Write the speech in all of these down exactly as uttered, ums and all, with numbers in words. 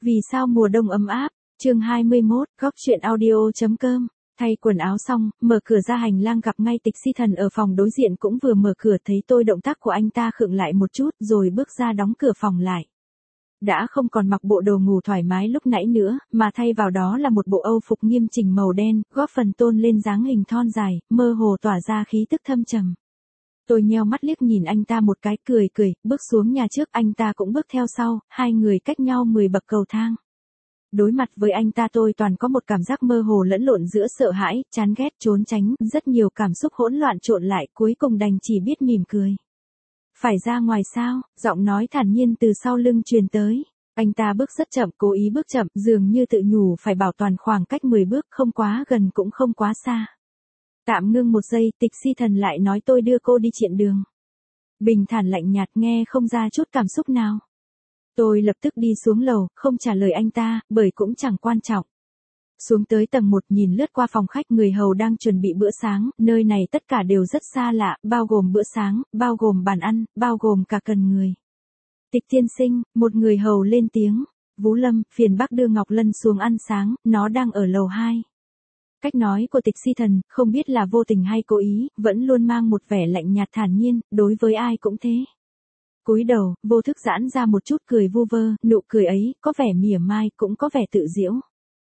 Vì sao mùa đông ấm áp? Chương hai mươi mốt, góc truyện audio chấm com. Thay quần áo xong, mở cửa ra hành lang gặp ngay Tịch Si Thần ở phòng đối diện cũng vừa mở cửa, thấy tôi động tác của anh ta khựng lại một chút rồi bước ra đóng cửa phòng lại. Đã không còn mặc bộ đồ ngủ thoải mái lúc nãy nữa, mà thay vào đó là một bộ âu phục nghiêm chỉnh màu đen, góp phần tôn lên dáng hình thon dài, mơ hồ tỏa ra khí tức thâm trầm. Tôi nheo mắt liếc nhìn anh ta một cái, cười cười, bước xuống nhà trước, anh ta cũng bước theo sau, hai người cách nhau mười bậc cầu thang. Đối mặt với anh ta tôi toàn có một cảm giác mơ hồ lẫn lộn giữa sợ hãi, chán ghét, trốn tránh, rất nhiều cảm xúc hỗn loạn trộn lại, cuối cùng đành chỉ biết mỉm cười. Phải ra ngoài sao? Giọng nói thản nhiên từ sau lưng truyền tới. Anh ta bước rất chậm, cố ý bước chậm, dường như tự nhủ phải bảo toàn khoảng cách mười bước, không quá gần cũng không quá xa. Tạm ngưng một giây, Tịch Si Thần lại nói tôi đưa cô đi triện đường. Bình thản lạnh nhạt, nghe không ra chút cảm xúc nào. Tôi lập tức đi xuống lầu, không trả lời anh ta, bởi cũng chẳng quan trọng. Xuống tới tầng một, nhìn lướt qua phòng khách, người hầu đang chuẩn bị bữa sáng, nơi này tất cả đều rất xa lạ, bao gồm bữa sáng, bao gồm bàn ăn, bao gồm cả cần người. Tịch tiên sinh, một người hầu lên tiếng. Vũ Lâm, phiền bác đưa Ngọc Lân xuống ăn sáng, nó đang ở lầu hai. Cách nói của Tịch Si Thần, không biết là vô tình hay cố ý, vẫn luôn mang một vẻ lạnh nhạt thản nhiên, đối với ai cũng thế. Cúi đầu, vô thức giãn ra một chút cười vu vơ, nụ cười ấy, có vẻ mỉa mai, cũng có vẻ tự giễu.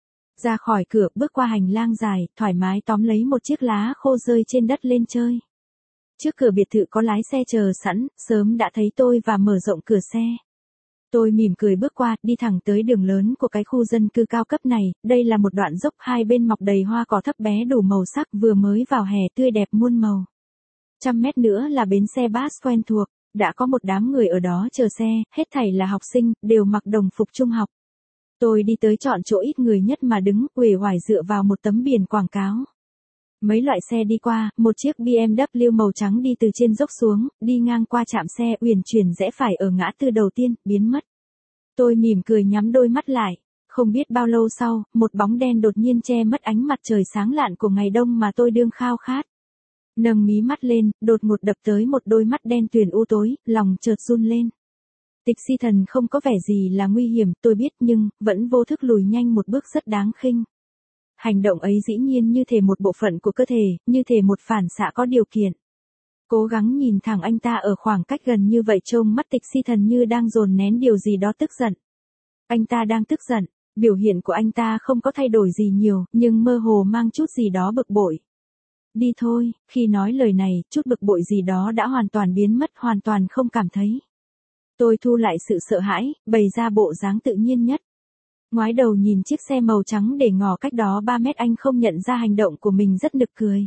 Ra khỏi cửa, bước qua hành lang dài, thoải mái tóm lấy một chiếc lá khô rơi trên đất lên chơi. Trước cửa biệt thự có lái xe chờ sẵn, sớm đã thấy tôi và mở rộng cửa xe. Tôi mỉm cười bước qua, đi thẳng tới đường lớn của cái khu dân cư cao cấp này, đây là một đoạn dốc hai bên mọc đầy hoa cỏ thấp bé đủ màu sắc, vừa mới vào hè tươi đẹp muôn màu. Trăm mét nữa là bến xe bus quen thuộc, đã có một đám người ở đó chờ xe, hết thảy là học sinh, đều mặc đồng phục trung học. Tôi đi tới chọn chỗ ít người nhất mà đứng, uể oải dựa vào một tấm biển quảng cáo. Mấy loại xe đi qua, một chiếc bê em vê màu trắng đi từ trên dốc xuống, đi ngang qua trạm xe, uyển chuyển rẽ phải ở ngã tư đầu tiên, biến mất. Tôi mỉm cười nhắm đôi mắt lại. Không biết bao lâu sau, một bóng đen đột nhiên che mất ánh mặt trời sáng lạn của ngày đông mà tôi đương khao khát. Nâng mí mắt lên, đột ngột đập tới một đôi mắt đen tuyền u tối, lòng chợt run lên. Tịch Si Thần không có vẻ gì là nguy hiểm, tôi biết, nhưng vẫn vô thức lùi nhanh một bước rất đáng khinh. Hành động ấy dĩ nhiên như thể một bộ phận của cơ thể, như thể một phản xạ có điều kiện. Cố gắng nhìn thẳng anh ta ở khoảng cách gần như vậy, trông mắt Tịch Si Thần như đang dồn nén điều gì đó tức giận. Anh ta đang tức giận, biểu hiện của anh ta không có thay đổi gì nhiều, nhưng mơ hồ mang chút gì đó bực bội. Đi thôi, khi nói lời này, chút bực bội gì đó đã hoàn toàn biến mất, hoàn toàn không cảm thấy. Tôi thu lại sự sợ hãi, bày ra bộ dáng tự nhiên nhất. Ngoái đầu nhìn chiếc xe màu trắng để ngỏ cách đó ba mét, anh không nhận ra hành động của mình rất nực cười.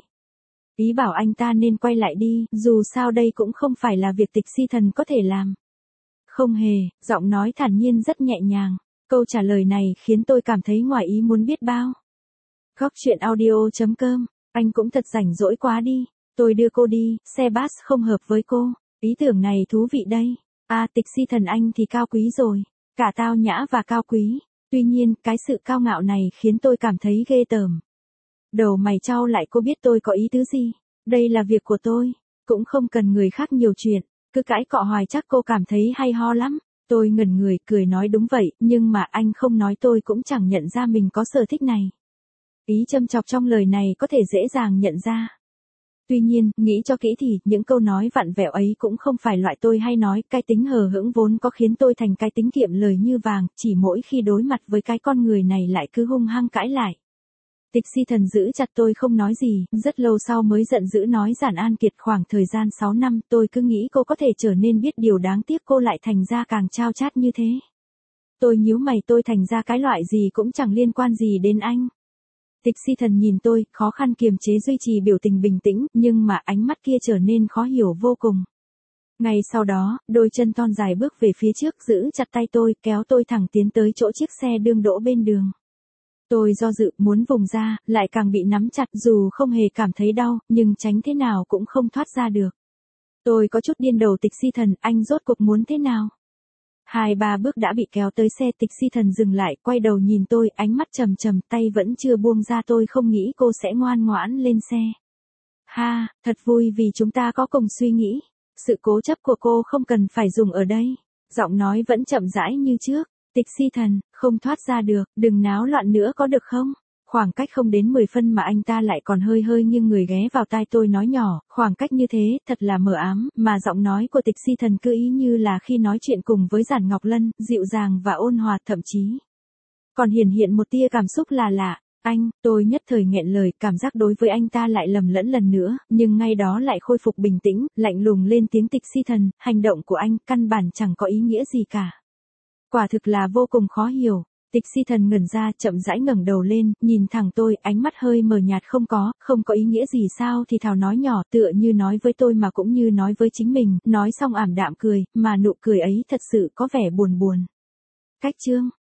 Ý bảo anh ta nên quay lại đi, dù sao đây cũng không phải là việc Tịch Si Thần có thể làm. Không hề, giọng nói thản nhiên rất nhẹ nhàng. Câu trả lời này khiến tôi cảm thấy ngoài ý muốn biết bao. Góc truyện audio chấm com, anh cũng thật rảnh rỗi quá đi. Tôi đưa cô đi, xe bus không hợp với cô. Ý tưởng này thú vị đây. À, Tịch Si Thần anh thì cao quý rồi. Cả tao nhã và cao quý. Tuy nhiên, cái sự cao ngạo này khiến tôi cảm thấy ghê tởm. Đầu mày chau lại, cô biết tôi có ý tứ gì? Đây là việc của tôi, cũng không cần người khác nhiều chuyện, cứ cãi cọ hoài chắc cô cảm thấy hay ho lắm. Tôi ngẩn người, cười nói đúng vậy, nhưng mà anh không nói tôi cũng chẳng nhận ra mình có sở thích này. Ý châm chọc trong lời này có thể dễ dàng nhận ra. Tuy nhiên, nghĩ cho kỹ thì, những câu nói vặn vẹo ấy cũng không phải loại tôi hay nói, cái tính hờ hững vốn có khiến tôi thành cái tính kiệm lời như vàng, chỉ mỗi khi đối mặt với cái con người này lại cứ hung hăng cãi lại. Tịch Si Thần giữ chặt tôi không nói gì, rất lâu sau mới giận dữ nói Giản An Kiệt, khoảng thời gian sáu năm, tôi cứ nghĩ cô có thể trở nên biết điều, đáng tiếc cô lại thành ra càng chao chát như thế. Tôi nhíu mày, tôi thành ra cái loại gì cũng chẳng liên quan gì đến anh. Tịch Si Thần nhìn tôi, khó khăn kiềm chế duy trì biểu tình bình tĩnh, nhưng mà ánh mắt kia trở nên khó hiểu vô cùng. Ngay sau đó, đôi chân thon dài bước về phía trước, giữ chặt tay tôi, kéo tôi thẳng tiến tới chỗ chiếc xe đương đỗ bên đường. Tôi do dự, muốn vùng ra, lại càng bị nắm chặt, dù không hề cảm thấy đau, nhưng tránh thế nào cũng không thoát ra được. Tôi có chút điên đầu. Tịch Si Thần, anh rốt cuộc muốn thế nào? Hai ba bước đã bị kéo tới xe. Tịch Si Thần dừng lại, quay đầu nhìn tôi, ánh mắt trầm trầm, tay vẫn chưa buông ra. Tôi không nghĩ cô sẽ ngoan ngoãn lên xe. Ha, thật vui vì chúng ta có cùng suy nghĩ. Sự cố chấp của cô không cần phải dùng ở đây. Giọng nói vẫn chậm rãi như trước. Tịch Si Thần, không thoát ra được, đừng náo loạn nữa có được không? Khoảng cách không đến mười phân mà anh ta lại còn hơi hơi nghiêng người ghé vào tai tôi nói nhỏ, khoảng cách như thế, thật là mờ ám, mà giọng nói của Tịch Si Thần cứ ý như là khi nói chuyện cùng với Giản Ngọc Lân, dịu dàng và ôn hòa, thậm chí còn hiển hiện một tia cảm xúc là lạ. Anh, tôi nhất thời nghẹn lời, cảm giác đối với anh ta lại lầm lẫn lần nữa, nhưng ngay đó lại khôi phục bình tĩnh, lạnh lùng lên tiếng. Tịch Si Thần, hành động của anh, căn bản chẳng có ý nghĩa gì cả. Quả thực là vô cùng khó hiểu. Tịch Si Thần ngẩn ra, chậm rãi ngẩng đầu lên, nhìn thẳng tôi, ánh mắt hơi mờ nhạt. Không có, không có ý nghĩa gì sao? Thì thào nói nhỏ, tựa như nói với tôi mà cũng như nói với chính mình, nói xong ảm đạm cười, mà nụ cười ấy thật sự có vẻ buồn buồn. Cách chương